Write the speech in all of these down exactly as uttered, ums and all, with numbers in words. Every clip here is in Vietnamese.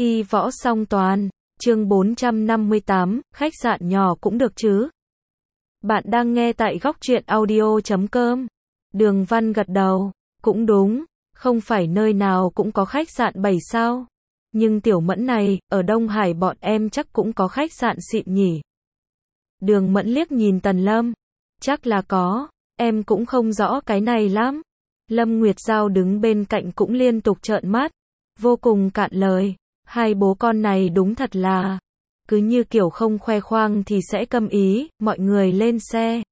Y võ song toàn, chương bốn trăm năm mươi tám, khách sạn nhỏ cũng được chứ. Bạn đang nghe tại góc truyện audio chấm com. Đường Văn gật đầu, cũng đúng, không phải nơi nào cũng có khách sạn bảy sao. Nhưng Tiểu Mẫn này, ở Đông Hải bọn em chắc cũng có khách sạn xịn nhỉ. Đường Mẫn liếc nhìn Tần Lâm, chắc là có, em cũng không rõ cái này lắm. Lâm Nguyệt Giao đứng bên cạnh cũng liên tục trợn mắt, vô cùng cạn lời. Hai bố con này đúng thật là, cứ như kiểu không khoe khoang thì sẽ câm ý. Mọi người lên xe,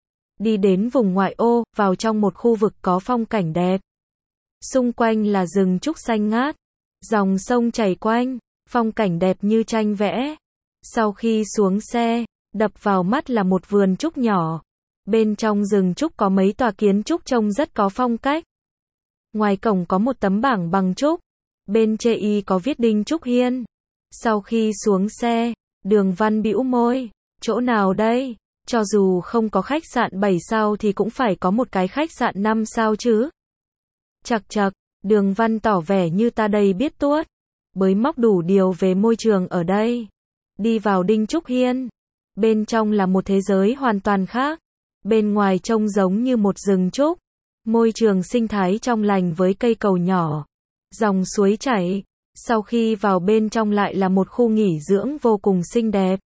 đi đến vùng ngoại ô, vào trong một khu vực có phong cảnh đẹp. Xung quanh là rừng trúc xanh ngát, dòng sông chảy quanh, phong cảnh đẹp như tranh vẽ. Sau khi xuống xe, đập vào mắt là một vườn trúc nhỏ. Bên trong rừng trúc có mấy tòa kiến trúc trông rất có phong cách. Ngoài cổng có một tấm bảng bằng trúc, bên chê y có viết Đinh Trúc Hiên. Sau khi xuống xe, Đường Văn bĩu môi, chỗ nào đây? Cho dù không có khách sạn bảy sao thì cũng phải có một cái khách sạn năm sao chứ. Chậc chậc, Đường Văn tỏ vẻ như ta đây biết tuốt, bới móc đủ điều về môi trường ở đây. Đi vào Đinh Trúc Hiên, bên trong là một thế giới hoàn toàn khác. Bên ngoài trông giống như một rừng trúc, môi trường sinh thái trong lành với cây cầu nhỏ, dòng suối chảy. Sau khi vào bên trong lại là một khu nghỉ dưỡng vô cùng xinh đẹp,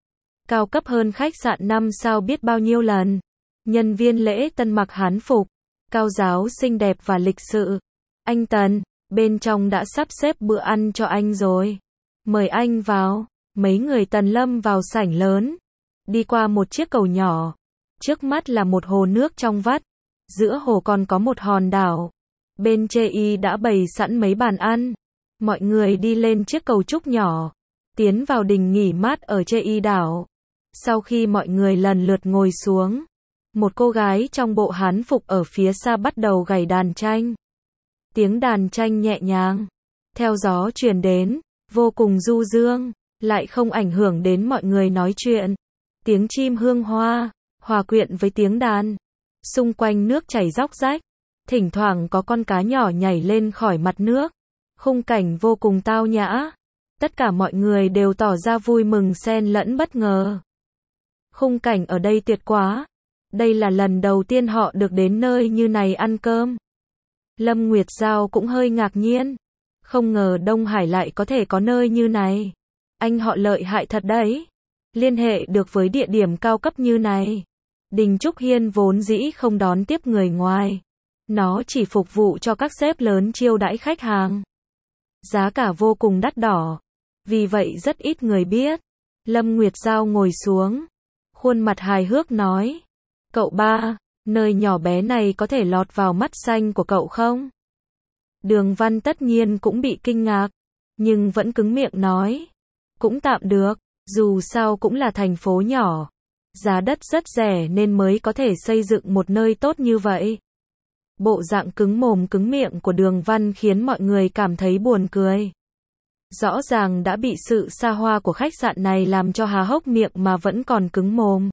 cao cấp hơn khách sạn năm sao biết bao nhiêu lần. Nhân viên lễ tân mặc hán phục, cao giáo xinh đẹp và lịch sự. Anh Tần, bên trong đã sắp xếp bữa ăn cho anh rồi, mời anh vào. Mấy người Tần Lâm vào sảnh lớn, đi qua một chiếc cầu nhỏ. Trước mắt là một hồ nước trong vắt, giữa hồ còn có một hòn đảo. Bên chê y đã bày sẵn mấy bàn ăn. Mọi người đi lên chiếc cầu trúc nhỏ, tiến vào đình nghỉ mát ở chê y đảo. Sau khi mọi người lần lượt ngồi xuống, một cô gái trong bộ hán phục ở phía xa bắt đầu gảy đàn tranh. Tiếng đàn tranh nhẹ nhàng, theo gió truyền đến, vô cùng du dương, lại không ảnh hưởng đến mọi người nói chuyện. Tiếng chim hương hoa hòa quyện với tiếng đàn. Xung quanh nước chảy róc rách, thỉnh thoảng có con cá nhỏ nhảy lên khỏi mặt nước. Khung cảnh vô cùng tao nhã. Tất cả mọi người đều tỏ ra vui mừng xen lẫn bất ngờ. Khung cảnh ở đây tuyệt quá. Đây là lần đầu tiên họ được đến nơi như này ăn cơm. Lâm Nguyệt Giao cũng hơi ngạc nhiên. Không ngờ Đông Hải lại có thể có nơi như này. Anh họ lợi hại thật đấy. Liên hệ được với địa điểm cao cấp như này. Đình Trúc Hiên vốn dĩ không đón tiếp người ngoài. Nó chỉ phục vụ cho các sếp lớn chiêu đãi khách hàng. Giá cả vô cùng đắt đỏ, vì vậy rất ít người biết. Lâm Nguyệt Giao ngồi xuống, khuôn mặt hài hước nói, cậu ba, nơi nhỏ bé này có thể lọt vào mắt xanh của cậu không? Đường Văn tất nhiên cũng bị kinh ngạc, nhưng vẫn cứng miệng nói, cũng tạm được, dù sao cũng là thành phố nhỏ, giá đất rất rẻ nên mới có thể xây dựng một nơi tốt như vậy. Bộ dạng cứng mồm cứng miệng của Đường Văn khiến mọi người cảm thấy buồn cười. Rõ ràng đã bị sự xa hoa của khách sạn này làm cho há hốc miệng mà vẫn còn cứng mồm.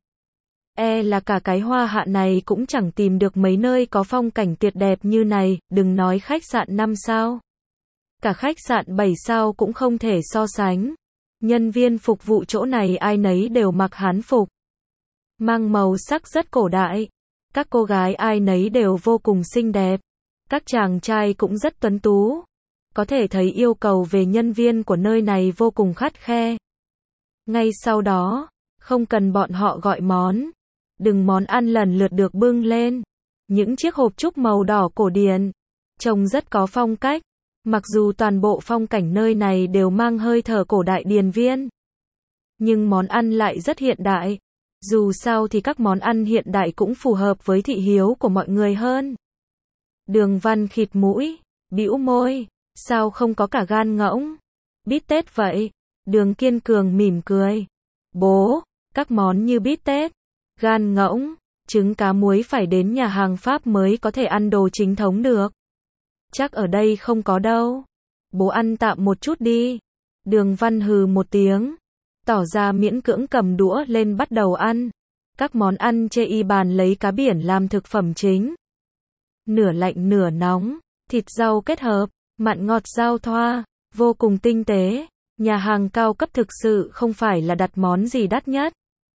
E là cả cái Hoa Hạ này cũng chẳng tìm được mấy nơi có phong cảnh tuyệt đẹp như này, đừng nói khách sạn năm sao. Cả khách sạn bảy sao cũng không thể so sánh. Nhân viên phục vụ chỗ này ai nấy đều mặc hán phục, mang màu sắc rất cổ đại. Các cô gái ai nấy đều vô cùng xinh đẹp. Các chàng trai cũng rất tuấn tú. Có thể thấy yêu cầu về nhân viên của nơi này vô cùng khắt khe. Ngay sau đó, không cần bọn họ gọi món, từng món ăn lần lượt được bưng lên. Những chiếc hộp trúc màu đỏ cổ điển, trông rất có phong cách. Mặc dù toàn bộ phong cảnh nơi này đều mang hơi thở cổ đại điền viên, nhưng món ăn lại rất hiện đại. Dù sao thì các món ăn hiện đại cũng phù hợp với thị hiếu của mọi người hơn. Đường Văn khịt mũi, bĩu môi, sao không có cả gan ngỗng, bít tết vậy? Đường Kiên Cường mỉm cười, bố, các món như bít tết, gan ngỗng, trứng cá muối phải đến nhà hàng Pháp mới có thể ăn đồ chính thống được. Chắc ở đây không có đâu. Bố ăn tạm một chút đi. Đường Văn hừ một tiếng, tỏ ra miễn cưỡng cầm đũa lên bắt đầu ăn. Các món ăn chê y bàn lấy cá biển làm thực phẩm chính. Nửa lạnh nửa nóng, thịt rau kết hợp, mặn ngọt giao thoa, vô cùng tinh tế. Nhà hàng cao cấp thực sự không phải là đặt món gì đắt nhất,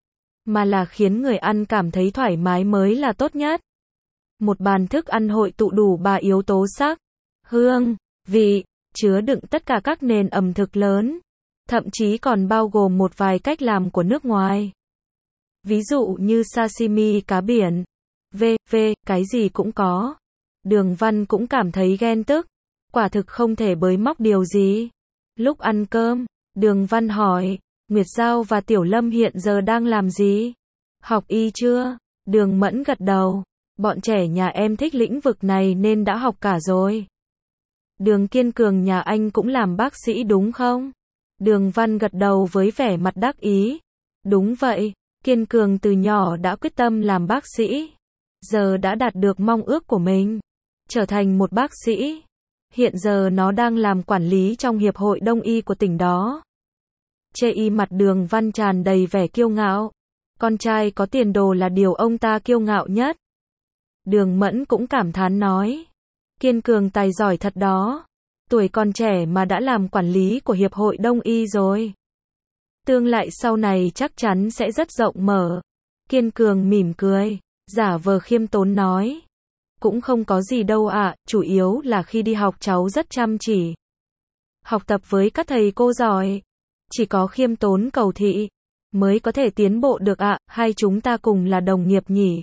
mà là khiến người ăn cảm thấy thoải mái mới là tốt nhất. Một bàn thức ăn hội tụ đủ ba yếu tố sắc, hương, vị, chứa đựng tất cả các nền ẩm thực lớn, thậm chí còn bao gồm một vài cách làm của nước ngoài. Ví dụ như sashimi cá biển, vân vân, cái gì cũng có. Đường Văn cũng cảm thấy ghen tức, quả thực không thể bới móc điều gì. Lúc ăn cơm, Đường Văn hỏi, Nguyệt Giao và Tiểu Lâm hiện giờ đang làm gì? Học y chưa? Đường Mẫn gật đầu, bọn trẻ nhà em thích lĩnh vực này nên đã học cả rồi. Đường Kiên Cường nhà anh cũng làm bác sĩ đúng không? Đường Văn gật đầu với vẻ mặt đắc ý. Đúng vậy, Kiên Cường từ nhỏ đã quyết tâm làm bác sĩ. Giờ đã đạt được mong ước của mình, trở thành một bác sĩ. Hiện giờ nó đang làm quản lý trong hiệp hội đông y của tỉnh đó. Chê y mặt Đường Văn tràn đầy vẻ kiêu ngạo. Con trai có tiền đồ là điều ông ta kiêu ngạo nhất. Đường Mẫn cũng cảm thán nói. Kiên Cường tài giỏi thật đó. Tuổi còn trẻ mà đã làm quản lý của hiệp hội đông y rồi. Tương lai sau này chắc chắn sẽ rất rộng mở. Kiên Cường mỉm cười, giả vờ khiêm tốn nói. Cũng không có gì đâu ạ, à, chủ yếu là khi đi học cháu rất chăm chỉ. Học tập với các thầy cô giỏi. Chỉ có khiêm tốn cầu thị mới có thể tiến bộ được ạ, à, hai chúng ta cùng là đồng nghiệp nhỉ.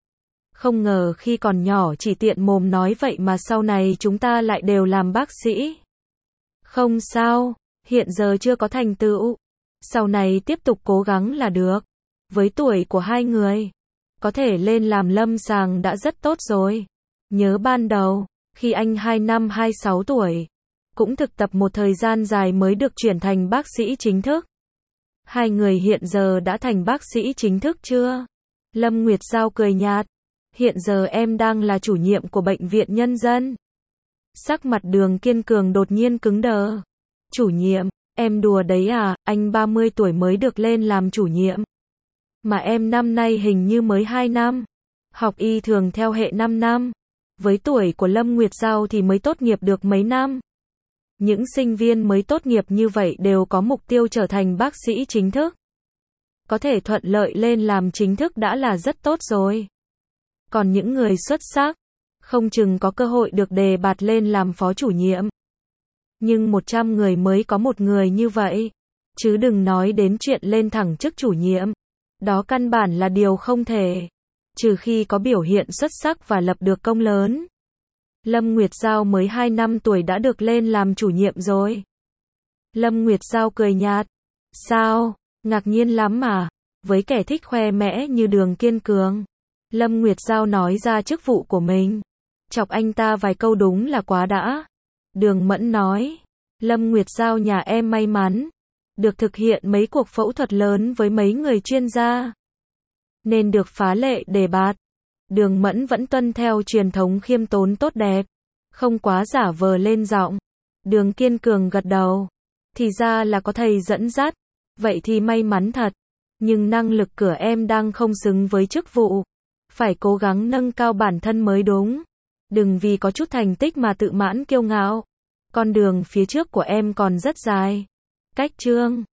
Không ngờ khi còn nhỏ chỉ tiện mồm nói vậy mà sau này chúng ta lại đều làm bác sĩ. Không sao, hiện giờ chưa có thành tựu. Sau này tiếp tục cố gắng là được. Với tuổi của hai người, có thể lên làm lâm sàng đã rất tốt rồi. Nhớ ban đầu, khi anh hai năm hai mươi sáu tuổi, cũng thực tập một thời gian dài mới được chuyển thành bác sĩ chính thức. Hai người hiện giờ đã thành bác sĩ chính thức chưa? Lâm Nguyệt Giao cười nhạt. Hiện giờ em đang là chủ nhiệm của bệnh viện nhân dân. Sắc mặt Đường Kiên Cường đột nhiên cứng đờ. Chủ nhiệm, em đùa đấy à, anh ba mươi tuổi mới được lên làm chủ nhiệm. Mà em năm nay hình như mới hai năm. Học y thường theo hệ năm năm. Với tuổi của Lâm Nguyệt Giao thì mới tốt nghiệp được mấy năm. Những sinh viên mới tốt nghiệp như vậy đều có mục tiêu trở thành bác sĩ chính thức. Có thể thuận lợi lên làm chính thức đã là rất tốt rồi. Còn những người xuất sắc, không chừng có cơ hội được đề bạt lên làm phó chủ nhiệm. Nhưng một trăm người mới có một người như vậy. Chứ đừng nói đến chuyện lên thẳng chức chủ nhiệm. Đó căn bản là điều không thể. Trừ khi có biểu hiện xuất sắc và lập được công lớn. Lâm Nguyệt Giao mới hai năm tuổi đã được lên làm chủ nhiệm rồi. Lâm Nguyệt Giao cười nhạt. Sao? Ngạc nhiên lắm mà. Với kẻ thích khoe mẽ như Đường Kiên Cường. Lâm Nguyệt Giao nói ra chức vụ của mình. Chọc anh ta vài câu đúng là quá đã. Đường Mẫn nói. Lâm Nguyệt Giao nhà em may mắn. Được thực hiện mấy cuộc phẫu thuật lớn với mấy người chuyên gia. Nên được phá lệ đề bạt. Đường Mẫn vẫn tuân theo truyền thống khiêm tốn tốt đẹp. Không quá giả vờ lên giọng. Đường Kiên Cường gật đầu. Thì ra là có thầy dẫn dắt. Vậy thì may mắn thật. Nhưng năng lực của em đang không xứng với chức vụ. Phải cố gắng nâng cao bản thân mới đúng. Đừng vì có chút thành tích mà tự mãn kiêu ngạo. Con đường phía trước của em còn rất dài. Cách chương